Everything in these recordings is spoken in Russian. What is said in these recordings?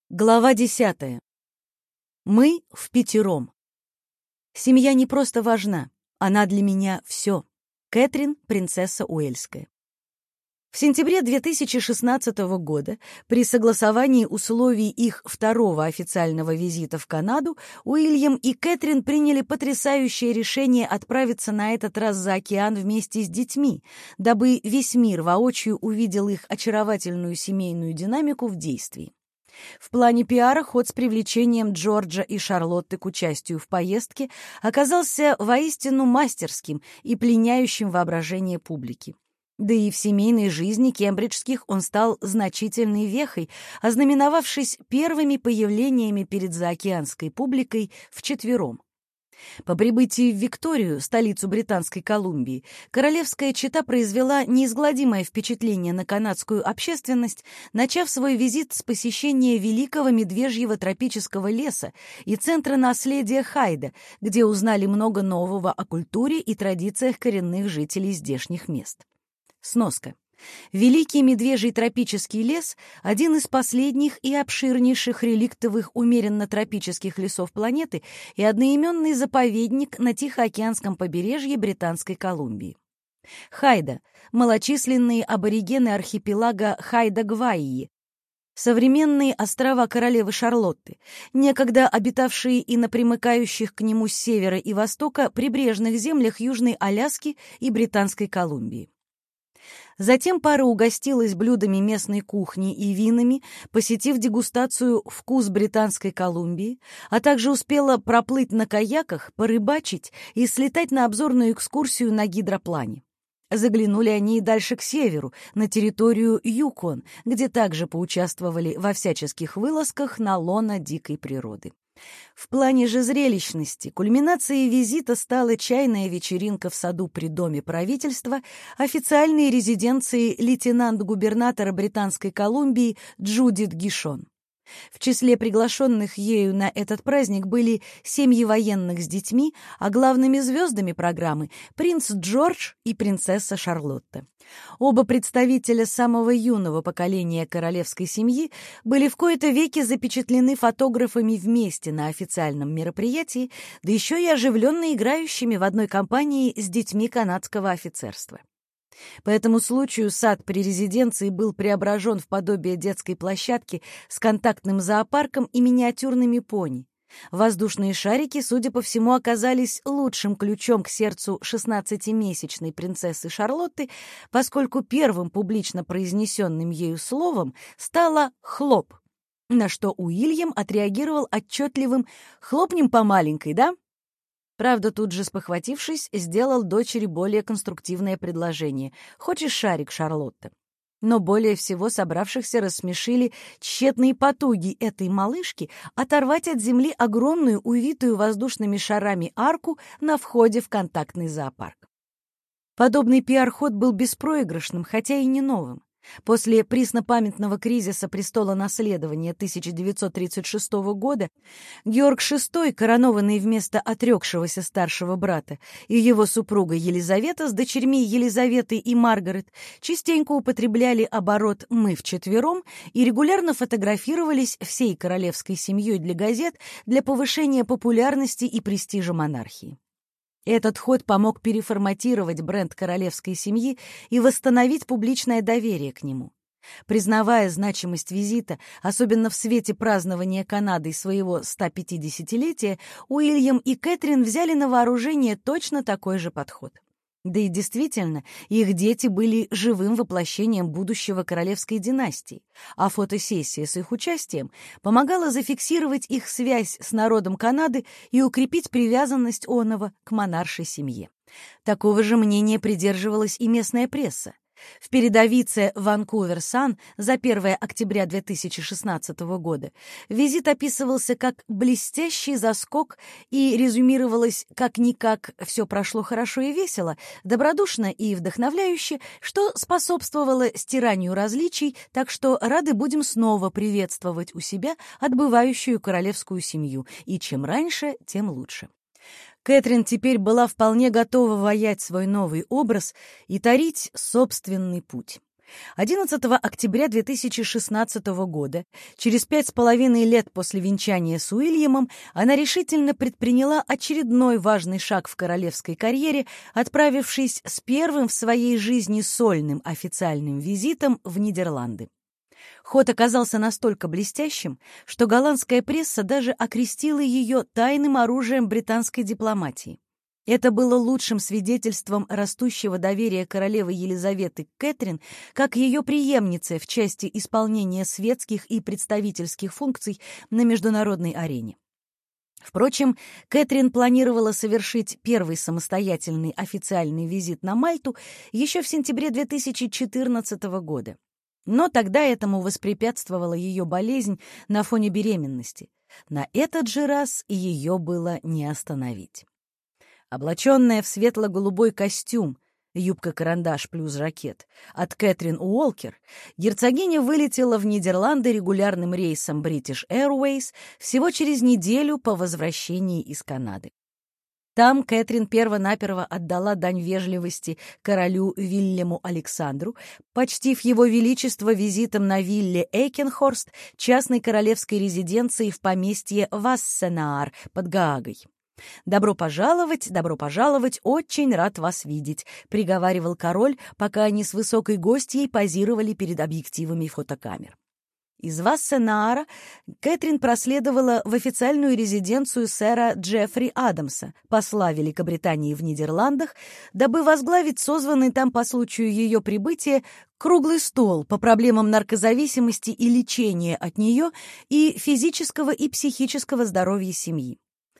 Глава 10. Мы впятером. Семья не просто важна, она для меня все. Кэтрин, принцесса Уэльская. В сентябре 2016 года, при согласовании условий их второго официального визита в Канаду, Уильям и Кэтрин приняли потрясающее решение отправиться на этот раз за океан вместе с детьми, дабы весь мир воочию увидел их очаровательную семейную динамику в действии. В плане пиара ход с привлечением Джорджа и Шарлотты к участию в поездке оказался воистину мастерским и пленяющим воображение публики. Да и в семейной жизни кембриджских он стал значительной вехой, ознаменовавшись первыми появлениями перед заокеанской публикой вчетвером. По прибытии в Викторию, столицу Британской Колумбии, королевская чета произвела неизгладимое впечатление на канадскую общественность, начав свой визит с посещения великого медвежьего тропического леса и центра наследия Хайда, где узнали много нового о культуре и традициях коренных жителей здешних мест. Сноска. Великий медвежий тропический лес – один из последних и обширнейших реликтовых умеренно-тропических лесов планеты и одноименный заповедник на Тихоокеанском побережье Британской Колумбии. Хайда – малочисленные аборигены архипелага Хайда-Гвайи, современные острова королевы Шарлотты, некогда обитавшие и на примыкающих к нему с севера и востока прибрежных землях Южной Аляски и Британской Колумбии. Затем пара угостилась блюдами местной кухни и винами, посетив дегустацию «Вкус Британской Колумбии», а также успела проплыть на каяках, порыбачить и слетать на обзорную экскурсию на гидроплане. Заглянули они и дальше к северу, на территорию Юкон, где также поучаствовали во всяческих вылазках на лоно дикой природы. В плане же зрелищности кульминацией визита стала чайная вечеринка в саду при Доме правительства, официальной резиденции лейтенант-губернатора Британской Колумбии Джудит Гишон. В числе приглашенных ею на этот праздник были семьи военных с детьми, а главными звездами программы — принц Джордж и принцесса Шарлотта. Оба представителя самого юного поколения королевской семьи были в кои-то веки запечатлены фотографами вместе на официальном мероприятии, да еще и оживленно играющими в одной компании с детьми канадского офицерства. По этому случаю сад при резиденции был преображен в подобие детской площадки с контактным зоопарком и миниатюрными пони. Воздушные шарики, судя по всему, оказались лучшим ключом к сердцу 16-месячной принцессы Шарлотты, поскольку первым публично произнесенным ею словом стало «хлоп», на что Уильям отреагировал отчетливым «хлопнем по маленькой, да?». Правда, тут же спохватившись, сделал дочери более конструктивное предложение. «Хочешь шарик, Шарлотта?» Но более всего собравшихся рассмешили тщетные потуги этой малышки оторвать от земли огромную, увитую воздушными шарами арку на входе в контактный зоопарк. Подобный пиар-ход был беспроигрышным, хотя и не новым. После преснопамятного кризиса престолонаследования 1936 года Георг VI, коронованный вместо отрекшегося старшего брата, и его супруга Елизавета с дочерьми Елизаветой и Маргарет частенько употребляли оборот «мы вчетвером» и регулярно фотографировались всей королевской семьей для газет для повышения популярности и престижа монархии. Этот ход помог переформатировать бренд королевской семьи и восстановить публичное доверие к нему. Признавая значимость визита, особенно в свете празднования Канадой своего 150-летия, Уильям и Кэтрин взяли на вооружение точно такой же подход. Да и действительно, их дети были живым воплощением будущего королевской династии, а фотосессия с их участием помогала зафиксировать их связь с народом Канады и укрепить привязанность оного к монаршей семье. Такого же мнения придерживалась и местная пресса. В передовице «Ванкувер Сан» за 1 октября 2016 года визит описывался как блестящий заскок и резюмировалось как-никак «все прошло хорошо и весело», добродушно и вдохновляюще, что способствовало стиранию различий, так что рады будем снова приветствовать у себя отбывающую королевскую семью, и чем раньше, тем лучше. Кэтрин теперь была вполне готова воять свой новый образ и тарить собственный путь. 11 октября 2016 года, через 5,5 лет после венчания с Уильямом, она решительно предприняла очередной важный шаг в королевской карьере, отправившись с первым в своей жизни сольным официальным визитом в Нидерланды. Ход оказался настолько блестящим, что голландская пресса даже окрестила ее тайным оружием британской дипломатии. Это было лучшим свидетельством растущего доверия королевы Елизаветы к Кэтрин как ее преемнице в части исполнения светских и представительских функций на международной арене. Впрочем, Кэтрин планировала совершить первый самостоятельный официальный визит на Мальту еще в сентябре 2014 года. Но тогда этому воспрепятствовала ее болезнь на фоне беременности. На этот же раз ее было не остановить. Облаченная в светло-голубой костюм, юбка-карандаш плюс жакет, от Кэтрин Уолкер, герцогиня вылетела в Нидерланды регулярным рейсом British Airways всего через неделю по возвращении из Канады. Там Кэтрин перво-наперво отдала дань вежливости королю Вильяму Александру, почтив его величество визитом на вилле Эйкенхорст, частной королевской резиденции в поместье Вассенаар под Гаагой. добро пожаловать, очень рад вас видеть», — приговаривал король, пока они с высокой гостьей позировали перед объективами фотокамер. Из Вассенаара Кэтрин проследовала в официальную резиденцию сэра Джеффри Адамса, посла Великобритании в Нидерландах, дабы возглавить созванный там по случаю ее прибытия круглый стол по проблемам наркозависимости и лечения от нее и физического и психического здоровья семьи.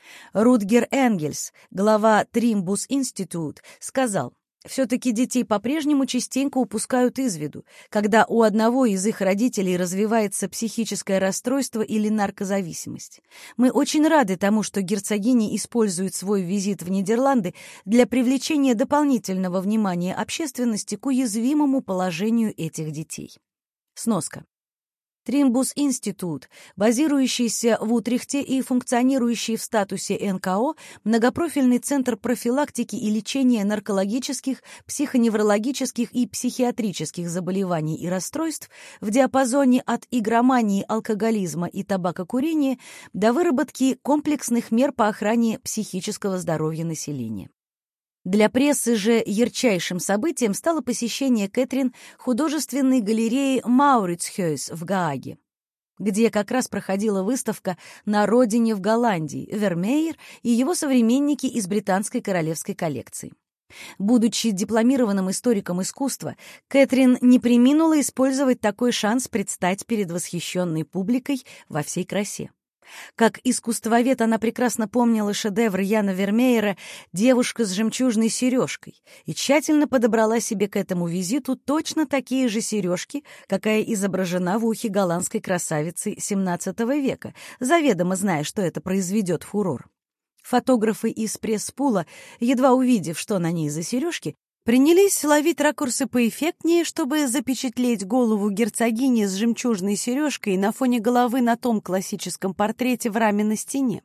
Рутгер Энгельс, глава Тримбус Институт, сказал: «Все-таки детей по-прежнему частенько упускают из виду, когда у одного из их родителей развивается психическое расстройство или наркозависимость. Мы очень рады тому, что герцогиня использует свой визит в Нидерланды для привлечения дополнительного внимания общественности к уязвимому положению этих детей». Сноска. Тримбус Институт, базирующийся в Утрехте и функционирующий в статусе НКО, многопрофильный центр профилактики и лечения наркологических, психоневрологических и психиатрических заболеваний и расстройств в диапазоне от игромании, алкоголизма и табакокурения до выработки комплексных мер по охране психического здоровья населения. Для прессы же ярчайшим событием стало посещение Кэтрин художественной галереи Маурицхёйс в Гааге, где как раз проходила выставка «На родине в Голландии» Вермеер и его современники из британской королевской коллекции. Будучи дипломированным историком искусства, Кэтрин не преминула использовать такой шанс предстать перед восхищенной публикой во всей красе. Как искусствовед она прекрасно помнила шедевр Яна Вермеера «Девушка с жемчужной сережкой» и тщательно подобрала себе к этому визиту точно такие же сережки, какая изображена в ухе голландской красавицы XVII века, заведомо зная, что это произведет фурор. Фотографы из пресс-пула, едва увидев, что на ней за сережки, принялись ловить ракурсы поэффектнее, чтобы запечатлеть голову герцогини с жемчужной сережкой на фоне головы на том классическом портрете в раме на стене.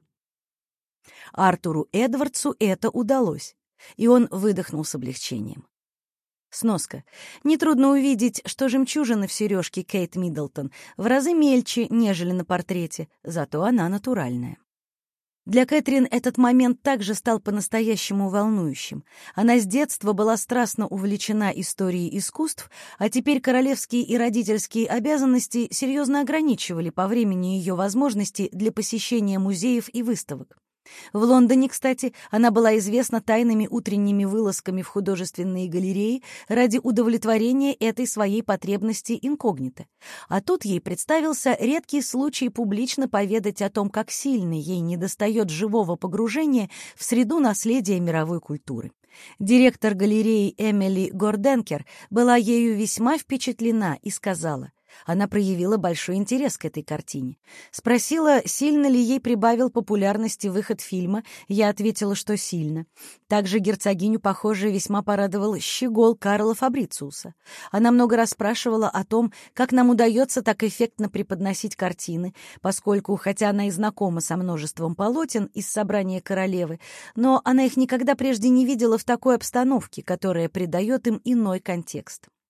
Артуру Эдвардсу это удалось, и он выдохнул с облегчением. Сноска. Нетрудно увидеть, что жемчужина в сережке Кейт Миддлтон в разы мельче, нежели на портрете, зато она натуральная. Для Кэтрин этот момент также стал по-настоящему волнующим. Она с детства была страстно увлечена историей искусств, а теперь королевские и родительские обязанности серьезно ограничивали по времени ее возможности для посещения музеев и выставок. В Лондоне, кстати, она была известна тайными утренними вылазками в художественные галереи ради удовлетворения этой своей потребности инкогнито. А тут ей представился редкий случай публично поведать о том, как сильно ей недостает живого погружения в среду наследия мировой культуры. Директор галереи Эмили Горденкер была ею весьма впечатлена и сказала: она проявила большой интерес к этой картине. Спросила, сильно ли ей прибавил популярности выход фильма. Я ответила, что сильно. Также герцогиню, похоже, весьма порадовал щегол Карла Фабрициуса. Она много раз спрашивала о том, как нам удается так эффектно преподносить картины, поскольку, хотя она и знакома со множеством полотен из собрания королевы, но она их никогда прежде не видела в такой обстановке, которая придает им иной контекст.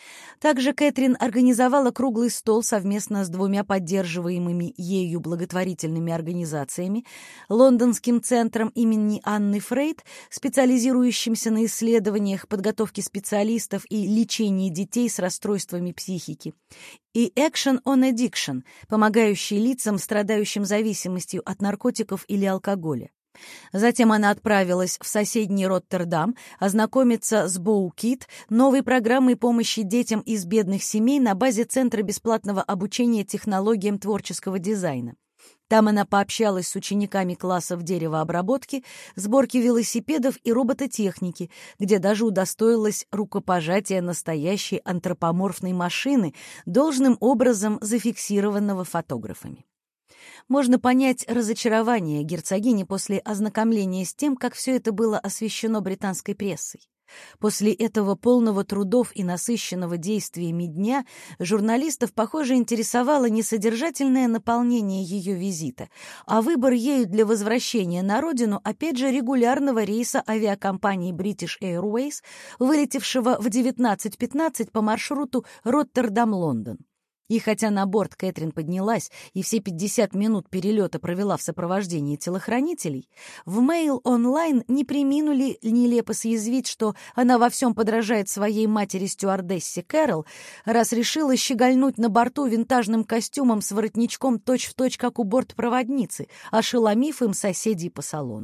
Также Кэтрин организовала круглый стол совместно с двумя поддерживаемыми ею благотворительными организациями: Лондонским центром имени Анны Фрейд, специализирующимся на исследованиях, подготовке специалистов и лечении детей с расстройствами психики, и Action on Addiction, помогающей лицам, страдающим зависимостью от наркотиков или алкоголя. Затем она отправилась в соседний Роттердам ознакомиться с BOWKID, новой программой помощи детям из бедных семей на базе Центра бесплатного обучения технологиям творческого дизайна. Там она пообщалась с учениками классов деревообработки, сборки велосипедов и робототехники, где даже удостоилась рукопожатия настоящей антропоморфной машины, должным образом зафиксированного фотографами. Можно понять разочарование герцогини после ознакомления с тем, как все это было освещено британской прессой. После этого полного трудов и насыщенного действиями дня журналистов, похоже, интересовало не содержательное наполнение ее визита, а выбор ею для возвращения на родину, опять же, регулярного рейса авиакомпании British Airways, вылетевшего в 19:15 по маршруту Роттердам-Лондон. И хотя на борт Кэтрин поднялась и все 50 минут перелета провела в сопровождении телохранителей, в Mail Online не преминули нелепо съязвить, что она во всем подражает своей матери-стюардессе Кэрол, раз решила щегольнуть на борту винтажным костюмом с воротничком точь-в-точь, как у бортпроводницы, ошеломив им соседей по салону.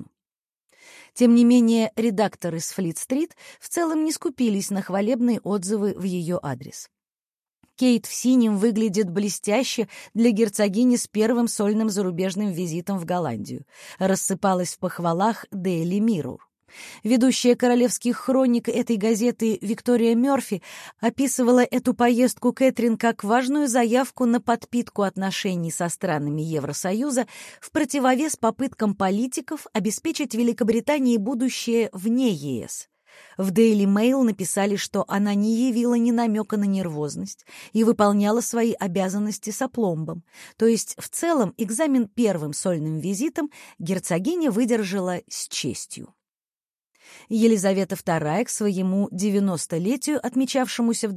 Тем не менее, редакторы с Флит-стрит в целом не скупились на хвалебные отзывы в ее адрес. Кейт в синем выглядит блестяще для герцогини с первым сольным зарубежным визитом в Голландию, рассыпалась в похвалах Daily Mirror. Ведущая королевских хроник этой газеты Виктория Мёрфи описывала эту поездку Кэтрин как важную заявку на подпитку отношений со странами Евросоюза в противовес попыткам политиков обеспечить Великобритании будущее вне ЕС. В Daily Mail написали, что она не явила ни намека на нервозность и выполняла свои обязанности с апломбом. То есть, в целом, экзамен первым сольным визитом герцогиня выдержала с честью. Елизавета II к своему 90-летию, отмечавшемуся в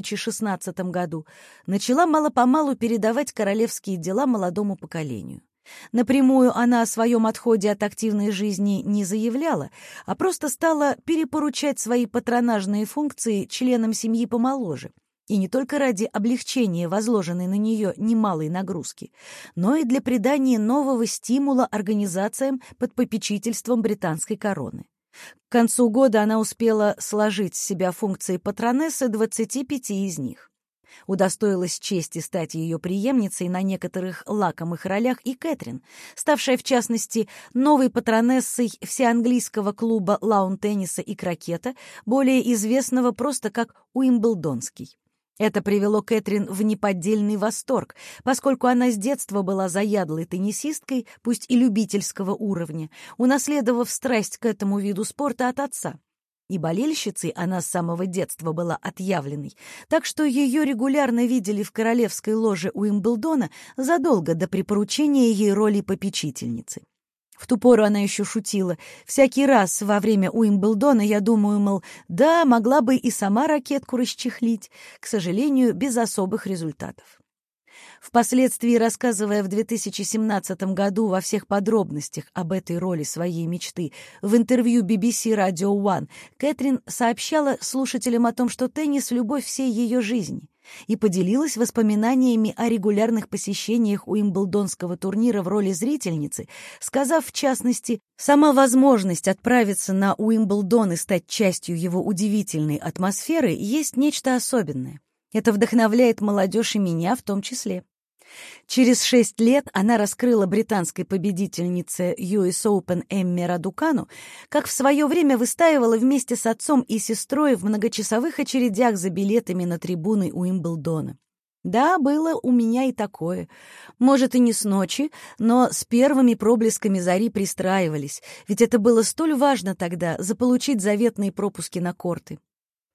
2016 году, начала мало-помалу передавать королевские дела молодому поколению. Напрямую она о своем отходе от активной жизни не заявляла, а просто стала перепоручать свои патронажные функции членам семьи помоложе. И не только ради облегчения возложенной на нее немалой нагрузки, но и для придания нового стимула организациям под попечительством британской короны. К концу года она успела сложить с себя функции патронессы 25 из них. Удостоилась чести стать ее преемницей на некоторых лакомых ролях и Кэтрин, ставшая, в частности, новой патронессой всеанглийского клуба лаун-тенниса и крокета, более известного просто как Уимблдонский. Это привело Кэтрин в неподдельный восторг, поскольку она с детства была заядлой теннисисткой, пусть и любительского уровня, унаследовав страсть к этому виду спорта от отца. И болельщицей она с самого детства была отъявленной, так что ее регулярно видели в королевской ложе Уимблдона задолго до припоручения ей роли попечительницы. В ту пору она еще шутила: «Всякий раз во время Уимблдона я думаю, мол, да, могла бы и сама ракетку расчехлить», к сожалению, без особых результатов. Впоследствии, рассказывая в 2017 году во всех подробностях об этой роли своей мечты в интервью BBC Radio One, Кэтрин сообщала слушателям о том, что теннис — любовь всей ее жизни, и поделилась воспоминаниями о регулярных посещениях Уимблдонского турнира в роли зрительницы, сказав, в частности, «Сама возможность отправиться на Уимблдон и стать частью его удивительной атмосферы есть нечто особенное. Это вдохновляет молодежь и меня в том числе». Через 6 лет она раскрыла британской победительнице US Open Эмме Радукану, как в свое время выстаивала вместе с отцом и сестрой в многочасовых очередях за билетами на трибуны Уимблдона. Да, было у меня и такое. Может, и не с ночи, но с первыми проблесками зари пристраивались, ведь это было столь важно тогда — заполучить заветные пропуски на корты.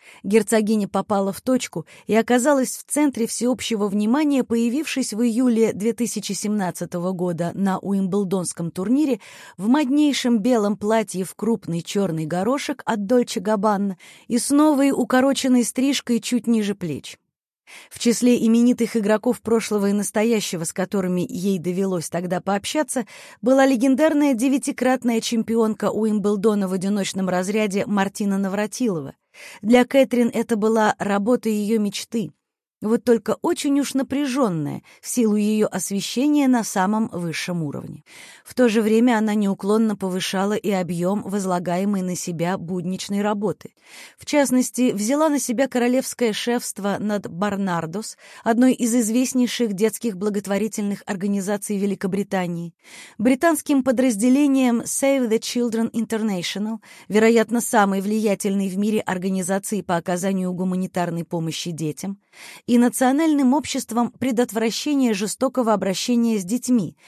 Герцогиня попала в точку и оказалась в центре всеобщего внимания, появившись в июле 2017 года на Уимблдонском турнире в моднейшем белом платье в крупный черный горошек от Дольче Габбана и с новой укороченной стрижкой чуть ниже плеч. В числе именитых игроков прошлого и настоящего, с которыми ей довелось тогда пообщаться, была легендарная 9-кратная чемпионка Уимблдона в одиночном разряде Мартина Навратилова. Для Кэтрин это была работа ее мечты. Вот только очень уж напряженная, в силу ее освещения на самом высшем уровне. В то же время она неуклонно повышала и объем возлагаемой на себя будничной работы. В частности, взяла на себя королевское шефство над Барнардос, одной из известнейших детских благотворительных организаций Великобритании, британским подразделением Save the Children International, вероятно, самой влиятельной в мире организации по оказанию гуманитарной помощи детям, и Национальным обществом предотвращения жестокого обращения с детьми,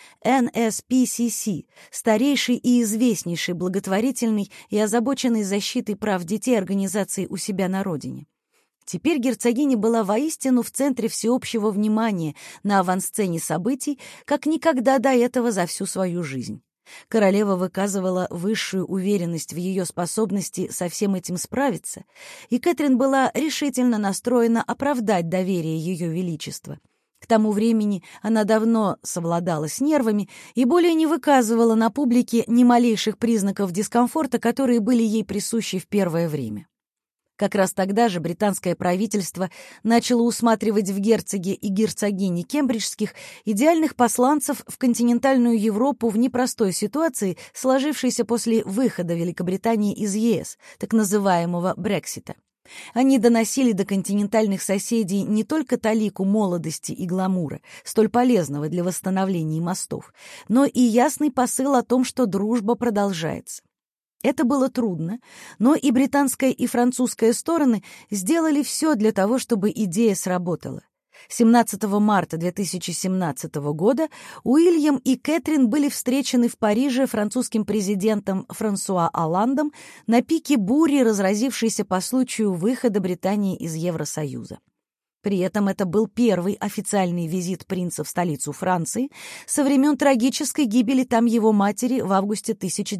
NSPCC, старейшей и известнейшей благотворительной и озабоченной защитой прав детей организации у себя на родине. Теперь герцогиня была воистину в центре всеобщего внимания на авансцене событий, как никогда до этого за всю свою жизнь. Королева выказывала высшую уверенность в ее способности со всем этим справиться, и Кэтрин была решительно настроена оправдать доверие ее величества. К тому времени она давно совладала с нервами и более не выказывала на публике ни малейших признаков дискомфорта, которые были ей присущи в первое время. Как раз тогда же британское правительство начало усматривать в герцоге и герцогине кембриджских идеальных посланцев в континентальную Европу в непростой ситуации, сложившейся после выхода Великобритании из ЕС, так называемого Брексита. Они доносили до континентальных соседей не только талику молодости и гламура, столь полезного для восстановления мостов, но и ясный посыл о том, что дружба продолжается. Это было трудно, но и британская, и французская стороны сделали все для того, чтобы идея сработала. 17 марта 2017 года Уильям и Кэтрин были встречены в Париже французским президентом Франсуа Олландом на пике бури, разразившейся по случаю выхода Британии из Евросоюза. При этом это был первый официальный визит принца в столицу Франции со времен трагической гибели там его матери в августе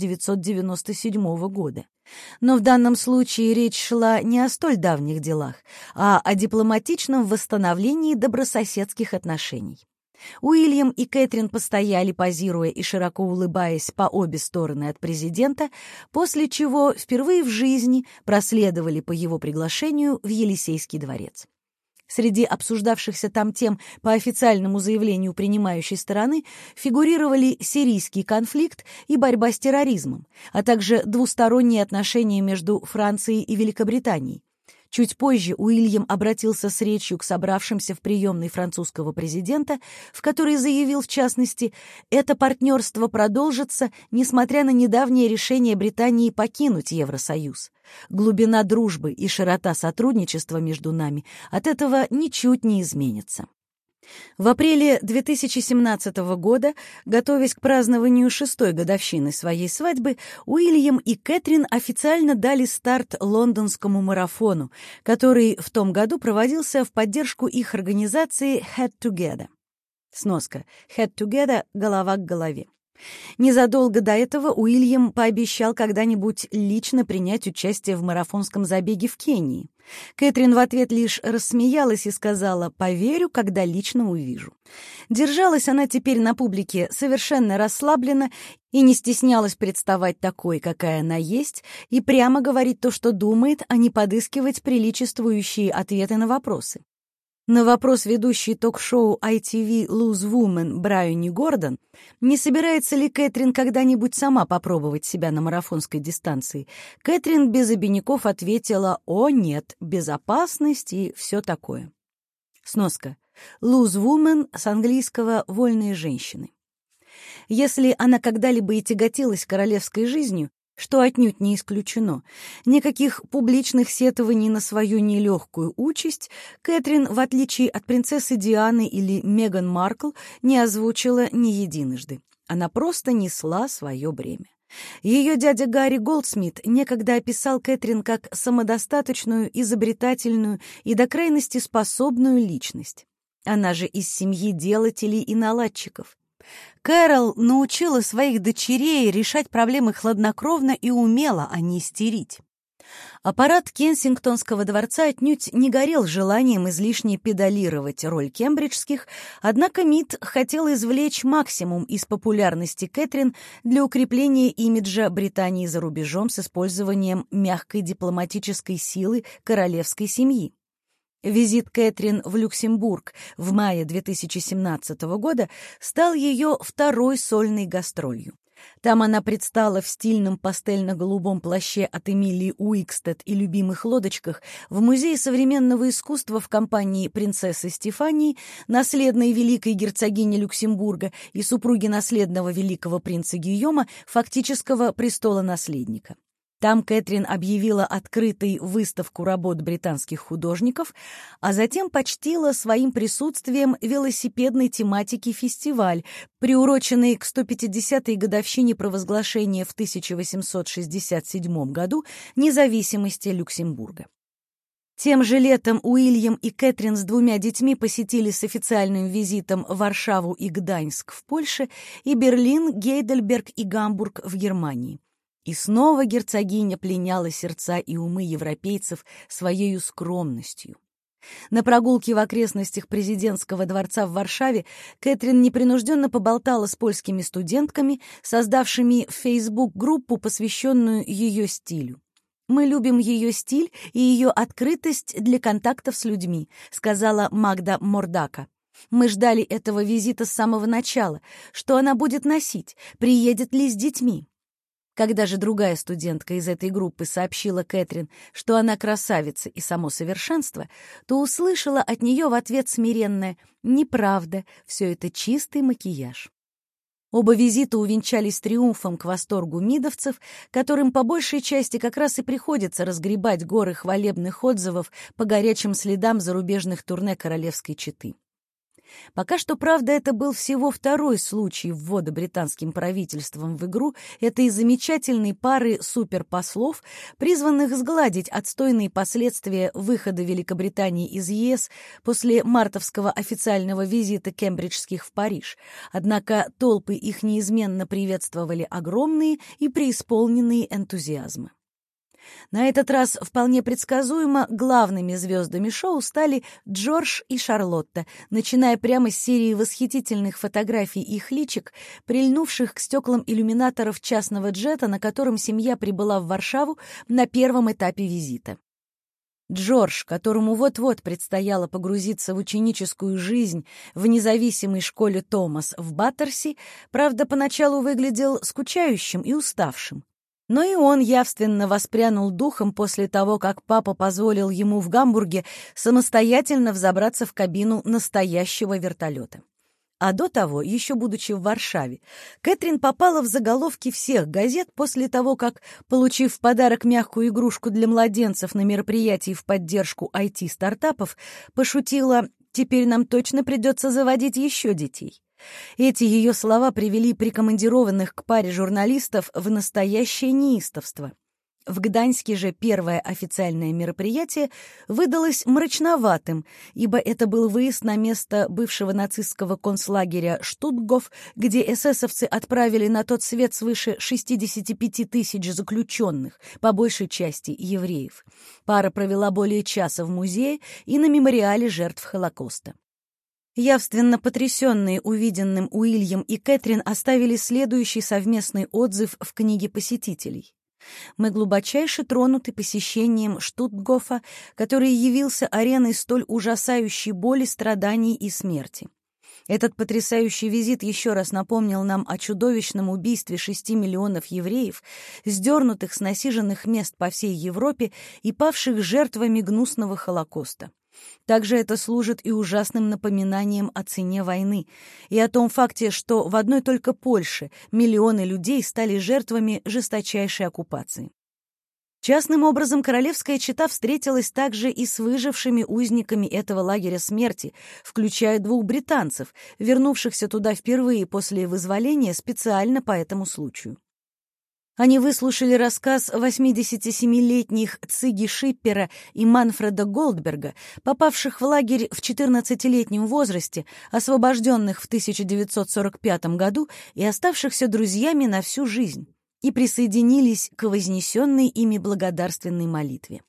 1997 года. Но в данном случае речь шла не о столь давних делах, а о дипломатичном восстановлении добрососедских отношений. Уильям и Кэтрин постояли, позируя и широко улыбаясь по обе стороны от президента, после чего впервые в жизни проследовали по его приглашению в Елисейский дворец. Среди обсуждавшихся там тем по официальному заявлению принимающей стороны фигурировали сирийский конфликт и борьба с терроризмом, а также двусторонние отношения между Францией и Великобританией. Чуть позже Уильям обратился с речью к собравшимся в приемной французского президента, в которой заявил, в частности, «Это партнерство продолжится, несмотря на недавнее решение Британии покинуть Евросоюз. Глубина дружбы и широта сотрудничества между нами от этого ничуть не изменится». В апреле 2017 года, готовясь к празднованию 6-й годовщины своей свадьбы, Уильям и Кэтрин официально дали старт лондонскому марафону, который в том году проводился в поддержку их организации Head Together. Сноска. Head Together — голова к голове. Незадолго до этого Уильям пообещал когда-нибудь лично принять участие в марафонском забеге в Кении. Кэтрин в ответ лишь рассмеялась и сказала: «Поверю, когда лично увижу». Держалась она теперь на публике совершенно расслабленно и не стеснялась представать такой, какая она есть, и прямо говорить то, что думает, а не подыскивать приличествующие ответы на вопросы. На вопрос ведущей ток-шоу ITV Loose Woman Брайани Гордон, не собирается ли Кэтрин когда-нибудь сама попробовать себя на марафонской дистанции, Кэтрин без обиняков ответила: «О, нет, безопасность и все такое». Сноска. Loose Woman с английского «вольные женщины». Если она когда-либо и тяготилась королевской жизнью, что отнюдь не исключено, никаких публичных сетований на свою нелегкую участь Кэтрин, в отличие от принцессы Дианы или Меган Маркл, не озвучила ни единожды. Она просто несла свое бремя. Ее дядя Гарри Голдсмит некогда описал Кэтрин как самодостаточную, изобретательную и до крайности способную личность. Она же из семьи делателей и наладчиков. Кэрол научила своих дочерей решать проблемы хладнокровно и умело, а не истерить. Аппарат Кенсингтонского дворца отнюдь не горел желанием излишне педалировать роль кембриджских, однако МИД хотел извлечь максимум из популярности Кэтрин для укрепления имиджа Британии за рубежом с использованием мягкой дипломатической силы королевской семьи. Визит Кэтрин в Люксембург в мае 2017 года стал ее второй сольной гастролью. Там она предстала в стильном пастельно-голубом плаще от Эмилии Уикстед и любимых лодочках в Музее современного искусства в компании принцессы Стефании, наследной великой герцогини Люксембурга и супруги наследного великого принца Гийома, фактического престолонаследника. Там Кэтрин объявила открытой выставку работ британских художников, а затем почтила своим присутствием велосипедной тематики фестиваль, приуроченный к 150-й годовщине провозглашения в 1867 году независимости Люксембурга. Тем же летом Уильям и Кэтрин с двумя детьми посетили с официальным визитом Варшаву и Гданьск в Польше и Берлин, Гейдельберг и Гамбург в Германии. И снова герцогиня пленяла сердца и умы европейцев своею скромностью. На прогулке в окрестностях президентского дворца в Варшаве Кэтрин непринужденно поболтала с польскими студентками, создавшими в Facebook-группу, посвященную ее стилю. «Мы любим ее стиль и ее открытость для контактов с людьми», сказала Магда Мордака. «Мы ждали этого визита с самого начала. Что она будет носить? Приедет ли с детьми?» Когда же другая студентка из этой группы сообщила Кэтрин, что она красавица и само совершенство, то услышала от нее в ответ смиренное «неправда, все это чистый макияж». Оба визита увенчались триумфом к восторгу мидовцев, которым по большей части как раз и приходится разгребать горы хвалебных отзывов по горячим следам зарубежных турне королевской четы. Пока что, правда, это был всего второй случай ввода британским правительством в игру этой замечательной пары суперпослов, призванных сгладить отстойные последствия выхода Великобритании из ЕС после мартовского официального визита кембриджских в Париж. Однако толпы их неизменно приветствовали огромные и преисполненные энтузиазма. На этот раз вполне предсказуемо главными звездами шоу стали Джордж и Шарлотта, начиная прямо с серии восхитительных фотографий их личик, прильнувших к стеклам иллюминаторов частного джета, на котором семья прибыла в Варшаву на первом этапе визита. Джордж, которому вот-вот предстояло погрузиться в ученическую жизнь в независимой школе Томас в Баттерси, правда, поначалу выглядел скучающим и уставшим. Но и он явственно воспрянул духом после того, как папа позволил ему в Гамбурге самостоятельно взобраться в кабину настоящего вертолета. А до того, еще будучи в Варшаве, Кэтрин попала в заголовки всех газет после того, как, получив в подарок мягкую игрушку для младенцев на мероприятии в поддержку IT-стартапов, пошутила «Теперь нам точно придется заводить еще детей». Эти ее слова привели прикомандированных к паре журналистов в настоящее неистовство. В Гданьске же первое официальное мероприятие выдалось мрачноватым, ибо это был выезд на место бывшего нацистского концлагеря Штутгоф, где эсэсовцы отправили на тот свет свыше 65 тысяч заключенных, по большей части евреев. Пара провела более часа в музее и на мемориале жертв Холокоста. Явственно потрясенные увиденным Уильям и Кэтрин оставили следующий совместный отзыв в книге посетителей. «Мы глубочайше тронуты посещением Штутгофа, который явился ареной столь ужасающей боли, страданий и смерти. Этот потрясающий визит еще раз напомнил нам о чудовищном убийстве 6 миллионов евреев, сдернутых с насиженных мест по всей Европе и павших жертвами гнусного Холокоста. Также это служит и ужасным напоминанием о цене войны и о том факте, что в одной только Польше миллионы людей стали жертвами жесточайшей оккупации. Частным образом королевская чета встретилась также и с выжившими узниками этого лагеря смерти, включая 2 британцев, вернувшихся туда впервые после вызволения специально по этому случаю. Они выслушали рассказ 87-летних Цыги Шиппера и Манфреда Голдберга, попавших в лагерь в 14-летнем возрасте, освобожденных в 1945 году и оставшихся друзьями на всю жизнь, и присоединились к вознесенной ими благодарственной молитве.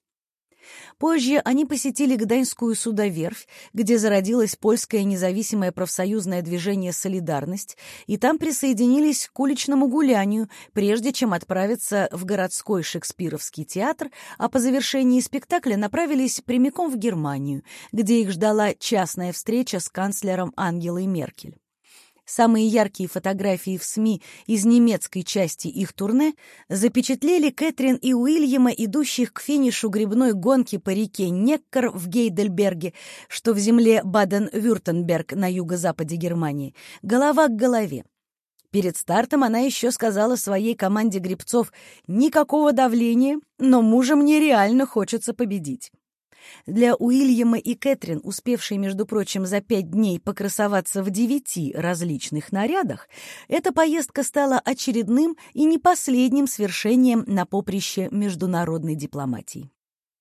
Позже они посетили Гданьскую судоверфь, где зародилось польское независимое профсоюзное движение «Солидарность», и там присоединились к уличному гулянию, прежде чем отправиться в городской шекспировский театр, а по завершении спектакля направились прямиком в Германию, где их ждала частная встреча с канцлером Ангелой Меркель. Самые яркие фотографии в СМИ из немецкой части их турне запечатлели Кэтрин и Уильяма, идущих к финишу гребной гонки по реке Неккар в Гейдельберге, что в земле Баден-Вюртемберг на юго-западе Германии, голова к голове. Перед стартом она еще сказала своей команде гребцов: «Никакого давления, но мужа мне реально хочется победить». Для Уильяма и Кэтрин, успевшей, между прочим, за 5 дней покрасоваться в 9 различных нарядах, эта поездка стала очередным и не последним свершением на поприще международной дипломатии.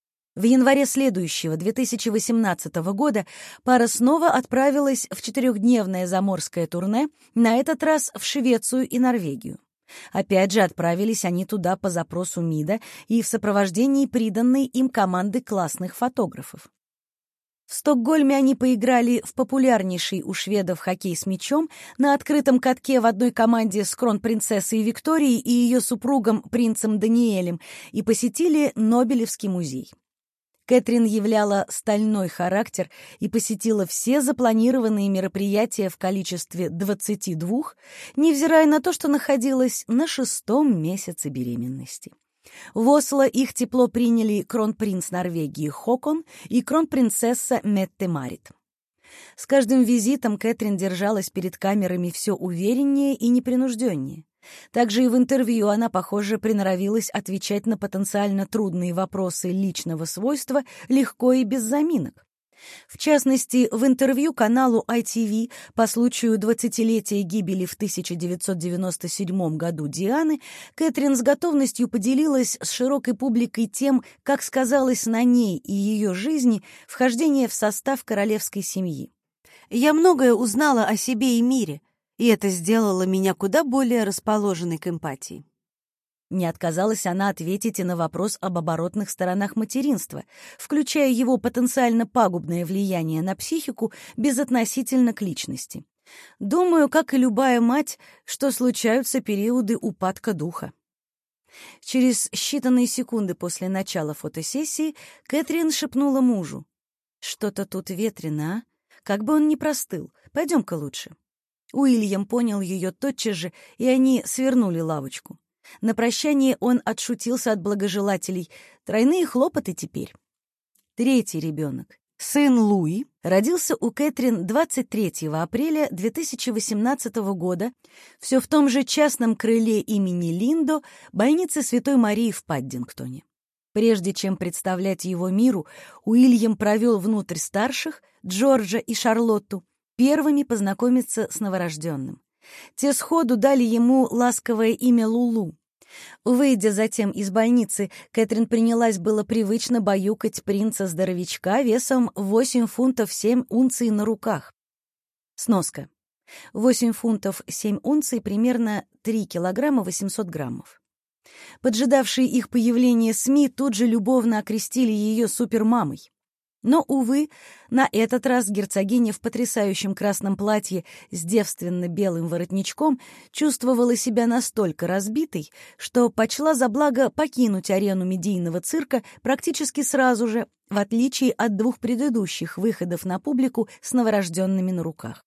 В январе следующего, 2018 года, пара снова отправилась в 4-дневное заморское турне, на этот раз в Швецию и Норвегию. Опять же, отправились они туда по запросу МИДа и в сопровождении приданной им команды классных фотографов. В Стокгольме они поиграли в популярнейший у шведов хоккей с мячом на открытом катке в одной команде с кронпринцессой Викторией и ее супругом принцем Даниэлем и посетили Нобелевский музей. Кэтрин являла стальной характер и посетила все запланированные мероприятия в количестве 22, невзирая на то, что находилась на 6-м месяце беременности. В Осло их тепло приняли кронпринц Норвегии Хокон и кронпринцесса Метте-Марит. С каждым визитом Кэтрин держалась перед камерами все увереннее и непринужденнее. Также и в интервью она, похоже, приноровилась отвечать на потенциально трудные вопросы личного свойства легко и без заминок. В частности, в интервью каналу ITV по случаю 20-летия гибели в 1997 году Дианы Кэтрин с готовностью поделилась с широкой публикой тем, как сказалось на ней и ее жизни вхождение в состав королевской семьи. «Я многое узнала о себе и мире, и это сделало меня куда более расположенной к эмпатии». Не отказалась она ответить и на вопрос об оборотных сторонах материнства, включая его потенциально пагубное влияние на психику безотносительно к личности. «Думаю, как и любая мать, что случаются периоды упадка духа». Через считанные секунды после начала фотосессии Кэтрин шепнула мужу: «Что-то тут ветрено, а? Как бы он ни простыл. Пойдем-ка лучше». Уильям понял ее тотчас же, и они свернули лавочку. На прощание он отшутился от благожелателей: «Тройные хлопоты теперь». 3-й ребенок, сын Луи, родился у Кэтрин 23 апреля 2018 года все в том же частном крыле имени Линдо больницы Святой Марии в Паддингтоне. Прежде чем представлять его миру, Уильям провел внутрь старших, Джорджа и Шарлотту, первыми познакомиться с новорожденным. Те сходу дали ему ласковое имя Лулу. Выйдя затем из больницы, Кэтрин принялась было привычно баюкать принца-здоровячка весом 8 фунтов 7 унций на руках. Сноска. 8 фунтов 7 унций, примерно 3 килограмма 800 граммов. Поджидавшие их появление СМИ тут же любовно окрестили ее супермамой. Но, увы, на этот раз герцогиня в потрясающем красном платье с девственно-белым воротничком чувствовала себя настолько разбитой, что почла за благо покинуть арену медийного цирка практически сразу же, в отличие от 2 предыдущих выходов на публику с новорожденными на руках.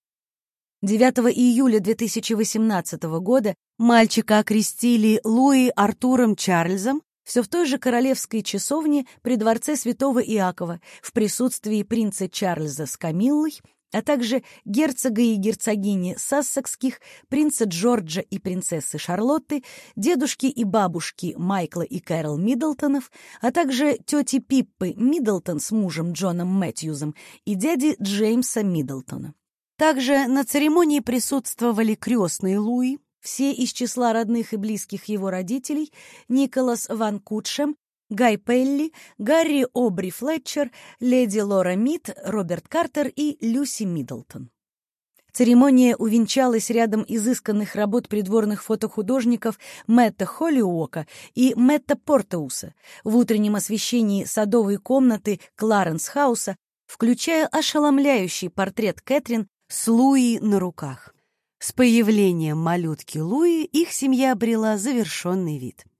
9 июля 2018 года мальчика окрестили Луи Артуром Чарльзом, все в той же королевской часовне при дворце святого Иакова в присутствии принца Чарльза с Камиллой, а также герцога и герцогини Сассекских, принца Джорджа и принцессы Шарлотты, дедушки и бабушки Майкла и Кэрол Миддлтонов, а также тети Пиппы Миддлтон с мужем Джоном Мэтьюзом и дяди Джеймса Миддлтона. Также на церемонии присутствовали крестный Луи, Все из числа родных и близких его родителей: Николас Ван Кутшем, Гай Пелли, Гарри Обри Флетчер, леди Лора Мид, Роберт Картер и Люси Миддлтон. Церемония увенчалась рядом изысканных работ придворных фотохудожников Мэтта Холлиуока и Мэтта Портеуса в утреннем освещении садовой комнаты Кларенс-хауса, включая ошеломляющий портрет Кэтрин с Луи на руках. С появлением малютки Луи их семья обрела завершенный вид.